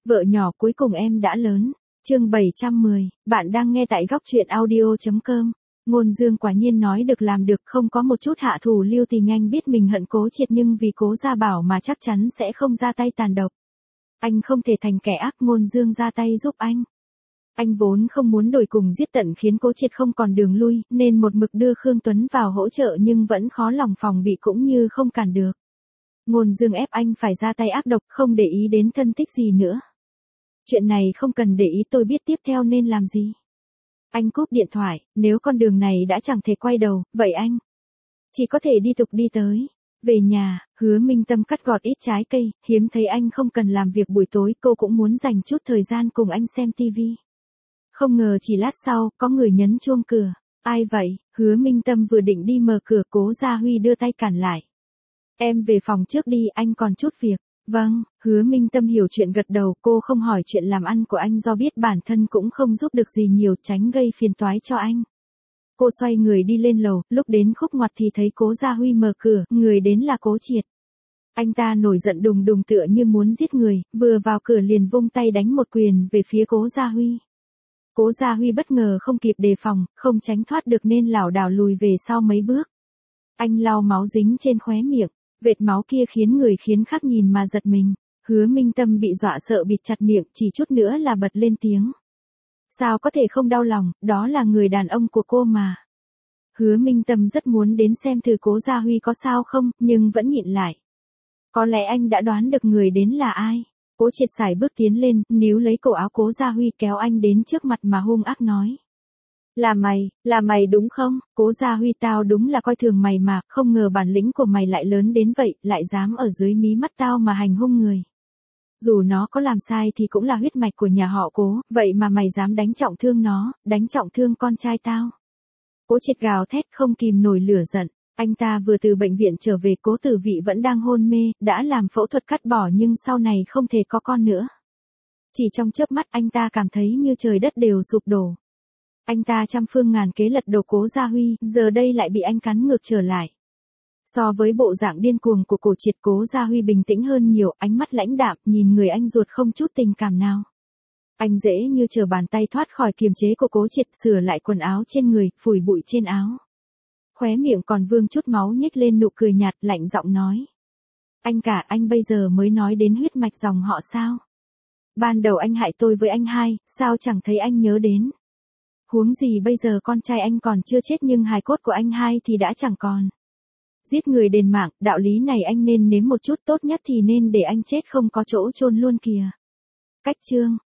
Vợ nhỏ cuối cùng em đã lớn. Chương 710, bạn đang nghe tại góc truyện audio.com. Ngôn Dương quả nhiên nói được làm được, không có một chút hạ thủ lưu tình. Anh biết mình hận Cố Triệt nhưng vì Cố Gia Bảo mà chắc chắn sẽ không ra tay tàn độc. Anh không thể thành kẻ ác, Ngôn Dương ra tay giúp anh. Anh vốn không muốn đồi cùng giết tận khiến Cố Triệt không còn đường lui, nên một mực đưa Khương Tuấn vào hỗ trợ nhưng vẫn khó lòng phòng bị cũng như không cản được. Ngôn Dương ép anh phải ra tay ác độc, không để ý đến thân tích gì nữa. Chuyện này không cần để ý, tôi biết tiếp theo nên làm gì. Anh cúp điện thoại, nếu con đường này đã chẳng thể quay đầu, vậy anh chỉ có thể đi tục đi tới. Về nhà, Hứa Minh Tâm cắt gọt ít trái cây, hiếm thấy anh không cần làm việc buổi tối, cô cũng muốn dành chút thời gian cùng anh xem tivi. Không ngờ chỉ lát sau, có người nhấn chuông cửa. Ai vậy? Hứa Minh Tâm vừa định đi mở cửa, Cố Gia Huy đưa tay cản lại. Em về phòng trước đi, anh còn chút việc. Vâng, Hứa Minh Tâm hiểu chuyện gật đầu, cô không hỏi chuyện làm ăn của anh do biết bản thân cũng không giúp được gì nhiều, tránh gây phiền toái cho anh. Cô xoay người đi lên lầu, lúc đến khúc ngoặt thì thấy Cố Gia Huy mở cửa, người đến là Cố Triệt. Anh ta nổi giận đùng đùng tựa như muốn giết người, vừa vào cửa liền vung tay đánh một quyền về phía Cố Gia Huy. Cố Gia Huy bất ngờ không kịp đề phòng, không tránh thoát được nên lảo đảo lùi về sau mấy bước. Anh lau máu dính trên khóe miệng, vệt máu kia khiến khác nhìn mà giật mình. Hứa Minh Tâm bị dọa sợ bịt chặt miệng, chỉ chút nữa là bật lên tiếng. Sao có thể không đau lòng, đó là người đàn ông của cô mà. Hứa Minh Tâm rất muốn đến xem thử Cố Gia Huy có sao không, nhưng vẫn nhịn lại. Có lẽ anh đã đoán được người đến là ai. Cố Triệt sải bước tiến lên, níu lấy cổ áo Cố Gia Huy kéo anh đến trước mặt mà hung ác nói. Là mày đúng không? Cố Gia Huy, tao đúng là coi thường mày mà, không ngờ bản lĩnh của mày lại lớn đến vậy, lại dám ở dưới mí mắt tao mà hành hung người. Dù nó có làm sai thì cũng là huyết mạch của nhà họ Cố, vậy mà mày dám đánh trọng thương nó, đánh trọng thương con trai tao. Cố Triệt gào thét không kìm nổi lửa giận. Anh ta vừa từ bệnh viện trở về, Cố Tử Vị vẫn đang hôn mê, đã làm phẫu thuật cắt bỏ nhưng sau này không thể có con nữa. Chỉ trong chớp mắt anh ta cảm thấy như trời đất đều sụp đổ. Anh ta trăm phương ngàn kế lật đổ Cố Gia Huy, giờ đây lại bị anh cắn ngược trở lại. So với bộ dạng điên cuồng của Cố Triệt, Cố Gia Huy bình tĩnh hơn nhiều, ánh mắt lãnh đạm, nhìn người anh ruột không chút tình cảm nào. Anh dễ như trở bàn tay thoát khỏi kiềm chế của Cố Triệt, sửa lại quần áo trên người, phủi bụi trên áo. Khóe miệng còn vương chút máu, nhếch lên nụ cười nhạt, lạnh giọng nói. Anh bây giờ mới nói đến huyết mạch dòng họ sao? Ban đầu anh hại tôi với anh hai, sao chẳng thấy anh nhớ đến? Huống gì bây giờ con trai anh còn chưa chết nhưng hài cốt của anh hai thì đã chẳng còn. Giết người đền mạng, đạo lý này anh nên nếm một chút, tốt nhất thì nên để anh chết không có chỗ chôn luôn kìa. Cách chương